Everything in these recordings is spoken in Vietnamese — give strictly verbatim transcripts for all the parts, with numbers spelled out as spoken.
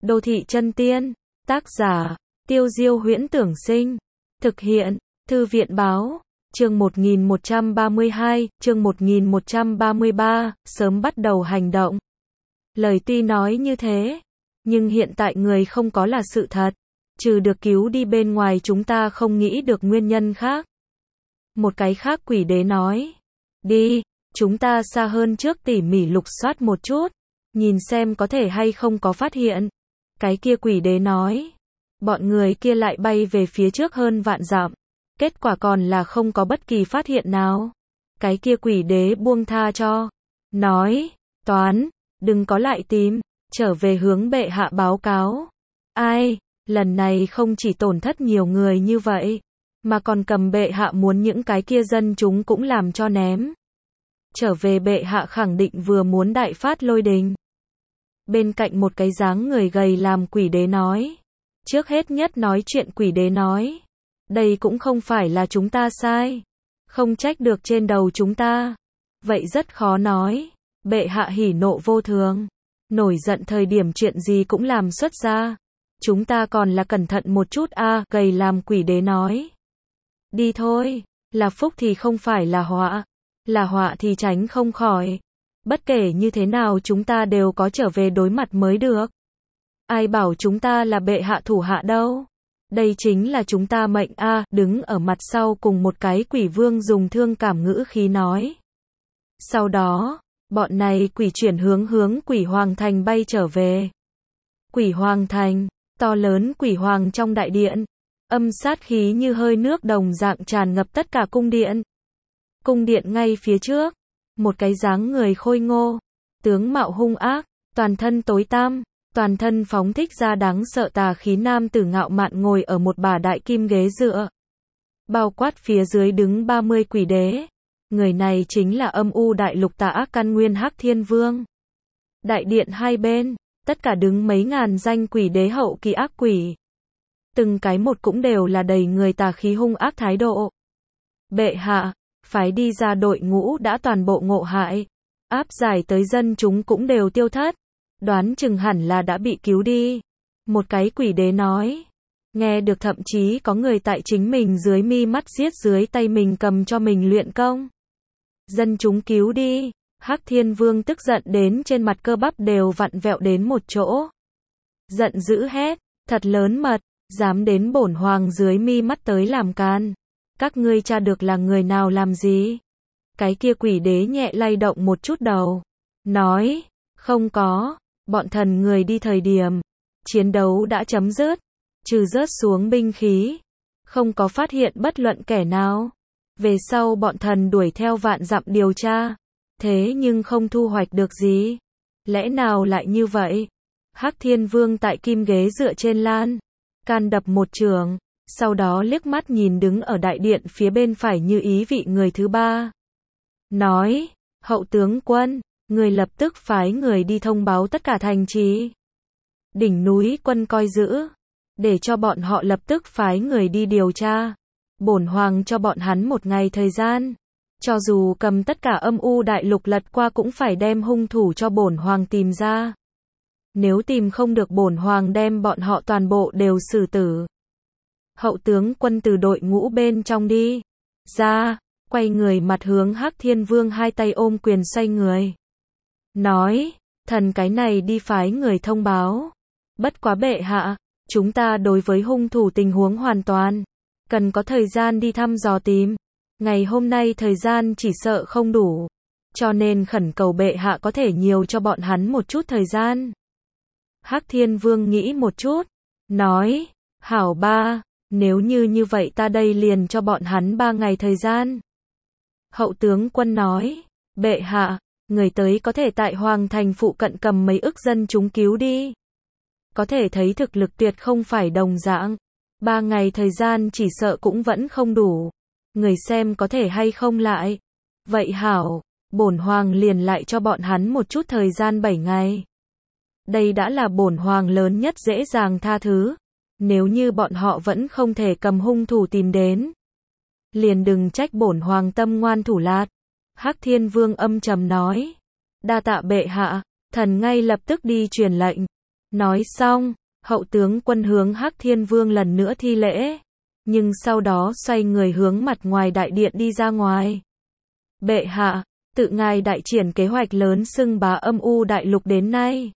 Đô thị chân tiên, tác giả, Tiêu Diêu Huyễn Tưởng Sinh, thực hiện, Thư viện báo, chương một nghìn một trăm ba mươi hai, chương một nghìn một trăm ba mươi ba, sớm bắt đầu hành động. Lời tuy nói như thế, nhưng hiện tại người không có là sự thật, trừ được cứu đi bên ngoài chúng ta không nghĩ được nguyên nhân khác. Một cái khác quỷ đế nói, đi, chúng ta xa hơn trước tỉ mỉ lục soát một chút, nhìn xem có thể hay không có phát hiện. Cái kia quỷ đế nói, bọn người kia lại bay về phía trước hơn vạn dặm, kết quả còn là không có bất kỳ phát hiện nào. Cái kia quỷ đế buông tha cho, nói, toán, đừng có lại tìm, trở về hướng bệ hạ báo cáo. Ai, lần này không chỉ tổn thất nhiều người như vậy, mà còn cầm bệ hạ muốn những cái kia dân chúng cũng làm cho ném. Trở về bệ hạ khẳng định vừa muốn đại phát lôi đình. Bên cạnh một cái dáng người gầy làm quỷ đế nói. Trước hết nhất nói chuyện quỷ đế nói. Đây cũng không phải là chúng ta sai. Không trách được trên đầu chúng ta. Vậy rất khó nói. Bệ hạ hỉ nộ vô thường. Nổi giận thời điểm chuyện gì cũng làm xuất ra. Chúng ta còn là cẩn thận một chút a à, gầy làm quỷ đế nói. Đi thôi. Là phúc thì không phải là họa. Là họa thì tránh không khỏi. Bất kể như thế nào chúng ta đều có trở về đối mặt mới được. Ai bảo chúng ta là bệ hạ thủ hạ đâu. Đây chính là chúng ta mệnh a à, đứng ở mặt sau cùng một cái quỷ vương dùng thương cảm ngữ khí nói. Sau đó, bọn này quỷ chuyển hướng hướng quỷ hoàng thành bay trở về. Quỷ hoàng thành, to lớn quỷ hoàng trong đại điện. Âm sát khí như hơi nước đồng dạng tràn ngập tất cả cung điện. Cung điện ngay phía trước. Một cái dáng người khôi ngô, tướng mạo hung ác, toàn thân tối tăm, toàn thân phóng thích ra đáng sợ tà khí nam tử ngạo mạn ngồi ở một bà đại kim ghế dựa. Bao quát phía dưới đứng ba mươi quỷ đế. Người này chính là âm u đại lục tà ác căn nguyên Hắc Thiên Vương. Đại điện hai bên, tất cả đứng mấy ngàn danh quỷ đế hậu kỳ ác quỷ. Từng cái một cũng đều là đầy người tà khí hung ác thái độ. Bệ hạ, phái đi ra đội ngũ đã toàn bộ ngộ hại, áp giải tới dân chúng cũng đều tiêu thất, đoán chừng hẳn là đã bị cứu đi. Một cái quỷ đế nói, nghe được thậm chí có người tại chính mình dưới mi mắt giết dưới tay mình cầm cho mình luyện công. Dân chúng cứu đi, Hắc Thiên Vương tức giận đến trên mặt cơ bắp đều vặn vẹo đến một chỗ. Giận dữ hét, thật lớn mật, dám đến bổn hoàng dưới mi mắt tới làm can. Các ngươi tra được là người nào làm gì? Cái kia quỷ đế nhẹ lay động một chút đầu. Nói, không có, bọn thần người đi thời điểm. Chiến đấu đã chấm dứt. Trừ rớt xuống binh khí. Không có phát hiện bất luận kẻ nào. Về sau bọn thần đuổi theo vạn dặm điều tra. Thế nhưng không thu hoạch được gì. Lẽ nào lại như vậy? Hắc Thiên Vương tại kim ghế dựa trên lan. Can đập một trường. Sau đó liếc mắt nhìn đứng ở đại điện phía bên phải như ý vị người thứ ba. Nói, hậu tướng quân, người lập tức phái người đi thông báo tất cả thành trì. Đỉnh núi quân coi giữ. Để cho bọn họ lập tức phái người đi điều tra. Bổn hoàng cho bọn hắn một ngày thời gian. Cho dù cầm tất cả âm u đại lục lật qua cũng phải đem hung thủ cho bổn hoàng tìm ra. Nếu tìm không được bổn hoàng đem bọn họ toàn bộ đều xử tử. Hậu tướng quân từ đội ngũ bên trong đi ra, quay người mặt hướng Hắc Thiên Vương hai tay ôm quyền xoay người. Nói, thần cái này đi phái người thông báo. Bất quá bệ hạ, chúng ta đối với hung thủ tình huống hoàn toàn, cần có thời gian đi thăm dò tìm. Ngày hôm nay thời gian chỉ sợ không đủ, cho nên khẩn cầu bệ hạ có thể nhiều cho bọn hắn một chút thời gian. Hắc Thiên Vương nghĩ một chút, nói, hảo ba. Nếu như như vậy ta đây liền cho bọn hắn ba ngày thời gian. Hậu tướng quân nói, bệ hạ, người tới có thể tại hoàng thành phụ cận cầm mấy ức dân chúng cứu đi. Có thể thấy thực lực tuyệt không phải đồng dạng. Ba ngày thời gian chỉ sợ cũng vẫn không đủ. Người xem có thể hay không lại. Vậy hảo, bổn hoàng liền lại cho bọn hắn một chút thời gian bảy ngày. Đây đã là bổn hoàng lớn nhất dễ dàng tha thứ. Nếu như bọn họ vẫn không thể cầm hung thủ tìm đến, liền đừng trách bổn hoàng tâm ngoan thủ lạt. Hắc Thiên Vương âm trầm nói, đa tạ bệ hạ, thần ngay lập tức đi truyền lệnh. Nói xong, hậu tướng quân hướng Hắc Thiên Vương lần nữa thi lễ, nhưng sau đó xoay người hướng mặt ngoài đại điện đi ra ngoài. Bệ hạ, tự ngài đại triển kế hoạch lớn xưng bá âm u đại lục đến nay,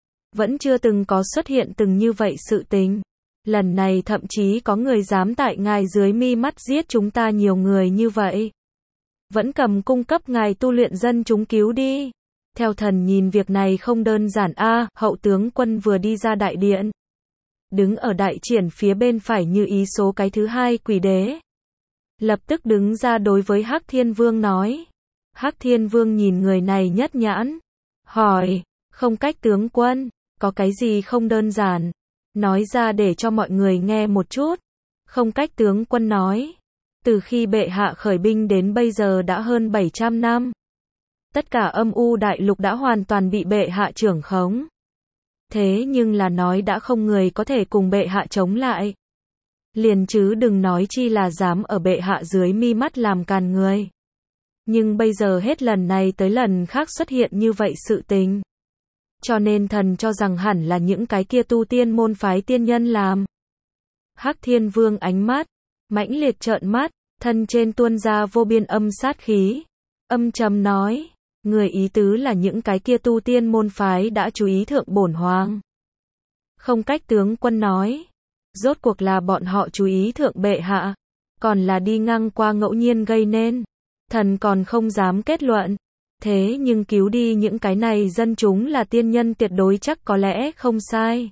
vẫn chưa từng có xuất hiện từng như vậy sự tình. Lần này thậm chí có người dám tại ngài dưới mi mắt giết chúng ta nhiều người như vậy. Vẫn cầm cung cấp ngài tu luyện dân chúng cứu đi. Theo thần nhìn việc này không đơn giản a. Hậu tướng quân vừa đi ra đại điện, đứng ở đại triển phía bên phải như ý số cái thứ hai quỷ đế, lập tức đứng ra đối với Hắc Thiên Vương nói. Hắc Thiên Vương nhìn người này nhất nhãn, hỏi, không cách tướng quân, có cái gì không đơn giản? Nói ra để cho mọi người nghe một chút. Không cách tướng quân nói, từ khi bệ hạ khởi binh đến bây giờ đã hơn bảy trăm năm. Tất cả âm u đại lục đã hoàn toàn bị bệ hạ trưởng khống. Thế nhưng là nói đã không người có thể cùng bệ hạ chống lại. Liền chứ đừng nói chi là dám ở bệ hạ dưới mi mắt làm càn người. Nhưng bây giờ hết lần này tới lần khác xuất hiện như vậy sự tình. Cho nên thần cho rằng hẳn là những cái kia tu tiên môn phái tiên nhân làm. Hắc Thiên Vương ánh mắt mãnh liệt trợn mắt, thân trên tuôn ra vô biên âm sát khí. Âm trầm nói, người ý tứ là những cái kia tu tiên môn phái đã chú ý thượng bổn hoàng. Không cách tướng quân nói, rốt cuộc là bọn họ chú ý thượng bệ hạ, còn là đi ngang qua ngẫu nhiên gây nên. Thần còn không dám kết luận. Thế nhưng cứu đi những cái này dân chúng là tiên nhân tuyệt đối chắc có lẽ không sai.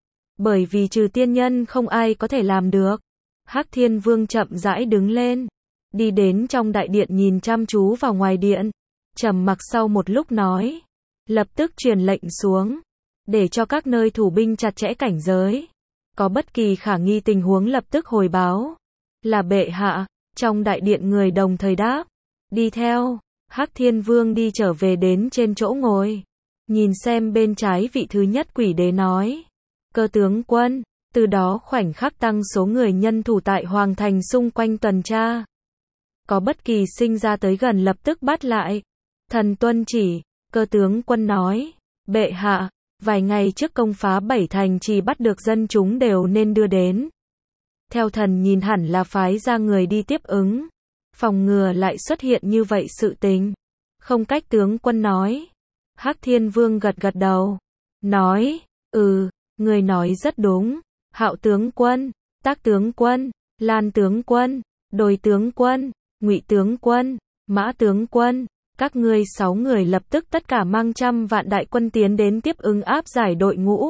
Bởi vì trừ tiên nhân không ai có thể làm được. Hắc Thiên Vương chậm rãi đứng lên, đi đến trong đại điện nhìn chăm chú vào ngoài điện, trầm mặc sau một lúc nói, lập tức truyền lệnh xuống, để cho các nơi thủ binh chặt chẽ cảnh giới, có bất kỳ khả nghi tình huống lập tức hồi báo. Là bệ hạ. Trong đại điện người đồng thời đáp, đi theo. Hắc Thiên Vương đi trở về đến trên chỗ ngồi, nhìn xem bên trái vị thứ nhất quỷ đế nói, Cơ tướng quân, từ đó khoảnh khắc tăng số người nhân thủ tại hoàng thành xung quanh tuần tra. Có bất kỳ sinh ra tới gần lập tức bắt lại. Thần tuân chỉ. Cơ tướng quân nói, bệ hạ, vài ngày trước công phá bảy thành chỉ bắt được dân chúng đều nên đưa đến. Theo thần nhìn hẳn là phái ra người đi tiếp ứng, phòng ngừa lại xuất hiện như vậy sự tình. Không cách tướng quân nói. Hắc Thiên Vương gật gật đầu, nói, ừ, người nói rất đúng. Hạo tướng quân, Tác tướng quân, Lan tướng quân, Đồi tướng quân, Ngụy tướng quân, Mã tướng quân, các ngươi sáu người lập tức tất cả mang trăm vạn đại quân tiến đến tiếp ứng áp giải đội ngũ.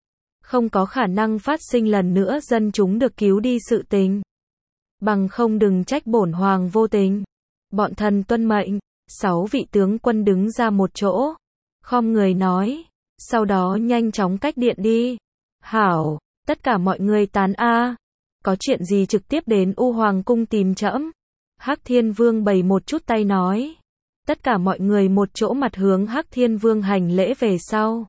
Không có khả năng phát sinh lần nữa dân chúng được cứu đi sự tình. Bằng không đừng trách bổn hoàng vô tình. Bọn thần tuân mệnh. Sáu vị tướng quân đứng ra một chỗ, khom người nói, sau đó nhanh chóng cách điện đi. Hảo, tất cả mọi người tán a. Có chuyện gì trực tiếp đến U Hoàng cung tìm trẫm. Hắc Thiên Vương bày một chút tay nói. Tất cả mọi người một chỗ mặt hướng Hắc Thiên Vương hành lễ về sau,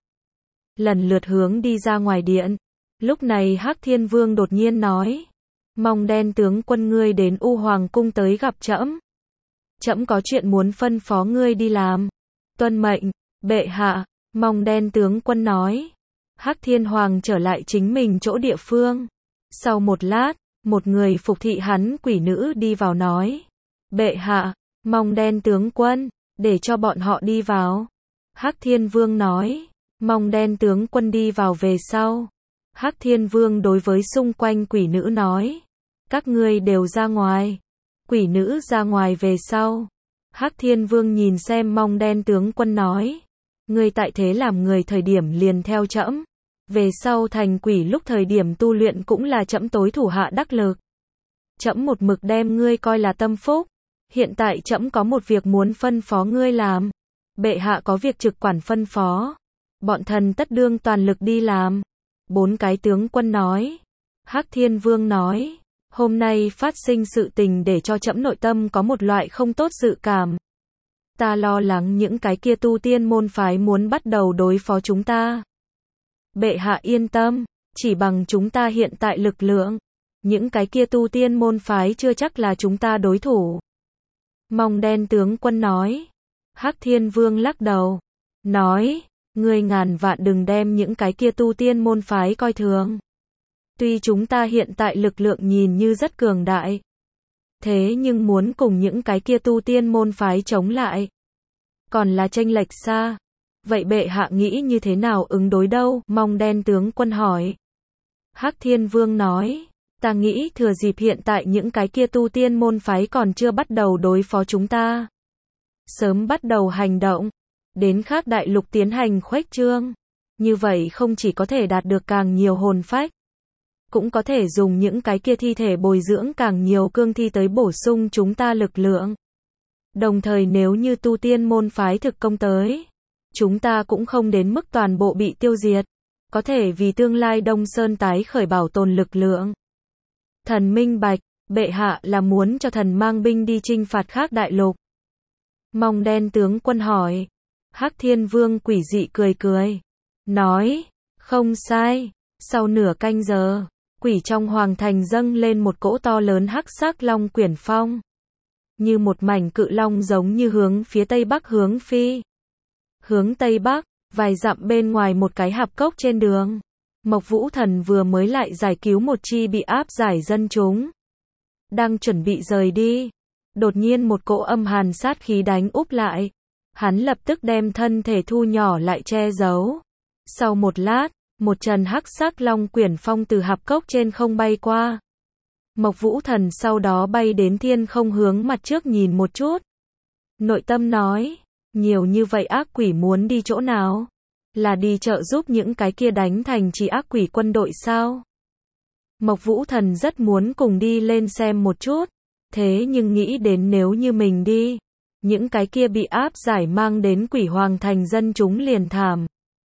lần lượt hướng đi ra ngoài điện. Lúc này Hắc Thiên Vương đột nhiên nói, mong đen tướng quân ngươi đến U Hoàng cung tới gặp trẫm. Trẫm có chuyện muốn phân phó ngươi đi làm. Tuân mệnh, bệ hạ. Mong đen tướng quân nói. Hắc Thiên Hoàng trở lại chính mình chỗ địa phương. Sau một lát, một người phục thị hắn quỷ nữ đi vào nói, bệ hạ, mong đen tướng quân, để cho bọn họ đi vào. Hắc Thiên Vương nói, mong đen tướng quân đi vào về sau. Hắc Thiên Vương đối với xung quanh quỷ nữ nói, các ngươi đều ra ngoài. Quỷ nữ ra ngoài về sau. Hắc Thiên Vương nhìn xem mong đen tướng quân nói, ngươi tại thế làm người thời điểm liền theo trẫm, về sau thành quỷ lúc thời điểm tu luyện cũng là trẫm tối thủ hạ đắc lực. Trẫm một mực đem ngươi coi là tâm phúc, hiện tại trẫm có một việc muốn phân phó ngươi làm. Bệ hạ có việc trực quản phân phó, bọn thần tất đương toàn lực đi làm. Bốn cái tướng quân nói. Hắc Thiên Vương nói, hôm nay phát sinh sự tình để cho trẫm nội tâm có một loại không tốt dự cảm. Ta lo lắng những cái kia tu tiên môn phái muốn bắt đầu đối phó chúng ta. Bệ hạ yên tâm, chỉ bằng chúng ta hiện tại lực lượng, những cái kia tu tiên môn phái chưa chắc là chúng ta đối thủ. Mong đen tướng quân nói. Hắc Thiên Vương lắc đầu, nói, Ngươi ngàn vạn đừng đem những cái kia tu tiên môn phái coi thường. Tuy chúng ta hiện tại lực lượng nhìn như rất cường đại, thế nhưng muốn cùng những cái kia tu tiên môn phái chống lại, còn là chênh lệch xa. Vậy bệ hạ nghĩ như thế nào ứng đối đâu? Mong Đen tướng quân hỏi. Hắc Thiên Vương nói, ta nghĩ thừa dịp hiện tại những cái kia tu tiên môn phái còn chưa bắt đầu đối phó chúng ta, sớm bắt đầu hành động, đến khác đại lục tiến hành khuếch trương. Như vậy không chỉ có thể đạt được càng nhiều hồn phách, cũng có thể dùng những cái kia thi thể bồi dưỡng càng nhiều cương thi tới bổ sung chúng ta lực lượng. Đồng thời nếu như tu tiên môn phái thực công tới, chúng ta cũng không đến mức toàn bộ bị tiêu diệt, có thể vì tương lai Đông Sơn tái khởi bảo tồn lực lượng. Thần minh bạch, bệ hạ là muốn cho thần mang binh đi chinh phạt khác đại lục. Mong Đen tướng quân hỏi. Hắc Thiên Vương quỷ dị cười cười, nói, không sai. Sau nửa canh giờ, quỷ trong hoàng thành dâng lên một cỗ to lớn hắc sắc long quyển phong, như một mảnh cự long giống như hướng phía tây bắc hướng phi. Hướng tây bắc, vài dặm bên ngoài một cái hạp cốc trên đường, Mộc Vũ Thần vừa mới lại giải cứu một chi bị áp giải dân chúng, đang chuẩn bị rời đi, đột nhiên một cỗ âm hàn sát khí đánh úp lại. Hắn lập tức đem thân thể thu nhỏ lại che giấu. Sau một lát, một trần hắc sắc long quyển phong từ hạp cốc trên không bay qua. Mộc Vũ Thần sau đó bay đến thiên không hướng mặt trước nhìn một chút. Nội tâm nói, nhiều như vậy ác quỷ muốn đi chỗ nào? Là đi trợ giúp những cái kia đánh thành trì ác quỷ quân đội sao? Mộc Vũ Thần rất muốn cùng đi lên xem một chút, thế nhưng nghĩ đến nếu như mình đi, những cái kia bị áp giải mang đến quỷ hoàng thành dân chúng liền thảm.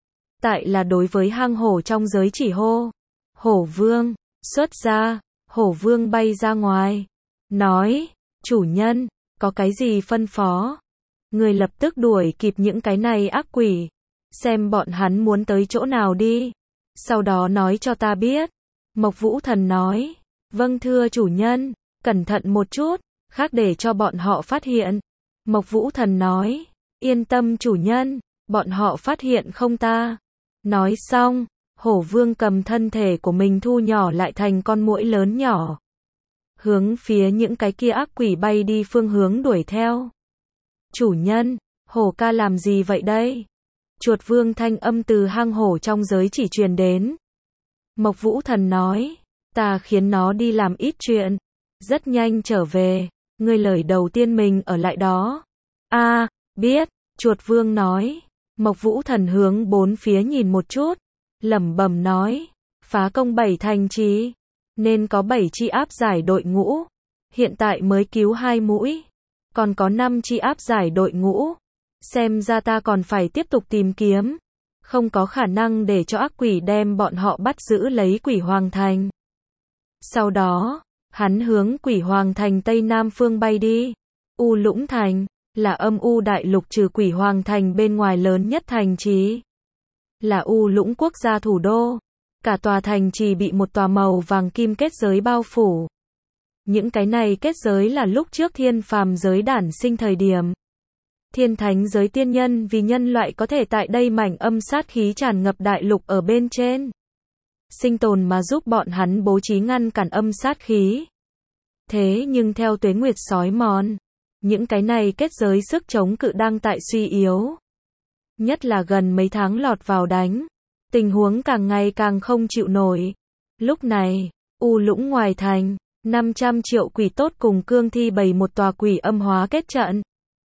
Tại là đối với hang hổ trong giới chỉ hô, hổ vương, xuất ra. Hổ vương bay ra ngoài, nói, chủ nhân, có cái gì phân phó? Người lập tức đuổi kịp những cái này ác quỷ, xem bọn hắn muốn tới chỗ nào đi, sau đó nói cho ta biết. Mộc Vũ Thần nói, vâng thưa chủ nhân, cẩn thận một chút, khác để cho bọn họ phát hiện. Mộc Vũ Thần nói, yên tâm chủ nhân, bọn họ phát hiện không ta. Nói xong, hổ vương cầm thân thể của mình thu nhỏ lại thành con muỗi lớn nhỏ, hướng phía những cái kia ác quỷ bay đi phương hướng đuổi theo. Chủ nhân, hổ ca làm gì vậy đây? Chuột vương thanh âm từ hang hổ trong giới chỉ truyền đến. Mộc Vũ Thần nói, ta khiến nó đi làm ít chuyện, rất nhanh trở về, ngươi lời đầu tiên mình ở lại đó. A, à, biết, chuột vương nói. Mộc Vũ Thần hướng bốn phía nhìn một chút, lẩm bẩm nói, phá công bảy thành trì, nên có bảy chi áp giải đội ngũ, hiện tại mới cứu hai mũi, còn có năm chi áp giải đội ngũ, xem ra ta còn phải tiếp tục tìm kiếm, không có khả năng để cho ác quỷ đem bọn họ bắt giữ lấy quỷ hoàng thành. Sau đó, hắn hướng quỷ hoàng thành tây nam phương bay đi. U Lũng Thành là âm u đại lục trừ quỷ hoàng thành bên ngoài lớn nhất thành trì, là U Lũng quốc gia thủ đô. Cả tòa thành trì bị một tòa màu vàng kim kết giới bao phủ. Những cái này kết giới là lúc trước thiên phàm giới đản sinh thời điểm, thiên thánh giới tiên nhân vì nhân loại có thể tại đây mảnh âm sát khí tràn ngập đại lục ở bên trên sinh tồn mà giúp bọn hắn bố trí ngăn cản âm sát khí. Thế nhưng theo tuế nguyệt sói mòn, những cái này kết giới sức chống cự đang tại suy yếu. Nhất là gần mấy tháng lọt vào đánh, tình huống càng ngày càng không chịu nổi. Lúc này, U Lũng ngoài thành, năm trăm triệu quỷ tốt cùng cương thi bày một tòa quỷ âm hóa kết trận.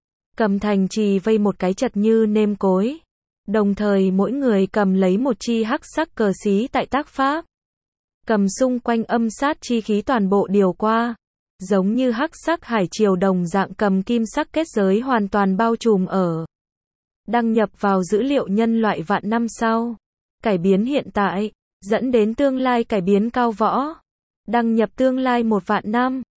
Cầm thành trì vây một cái chật như nêm cối. Đồng thời mỗi người cầm lấy một chi hắc sắc cờ xí tại tác pháp. Cầm xung quanh âm sát chi khí toàn bộ điều qua. Giống như hắc sắc hải triều đồng dạng cầm kim sắc kết giới hoàn toàn bao trùm ở. Đăng nhập vào dữ liệu nhân loại vạn năm sau. Cải biến hiện tại, dẫn đến tương lai cải biến cao võ. Đăng nhập tương lai một vạn năm.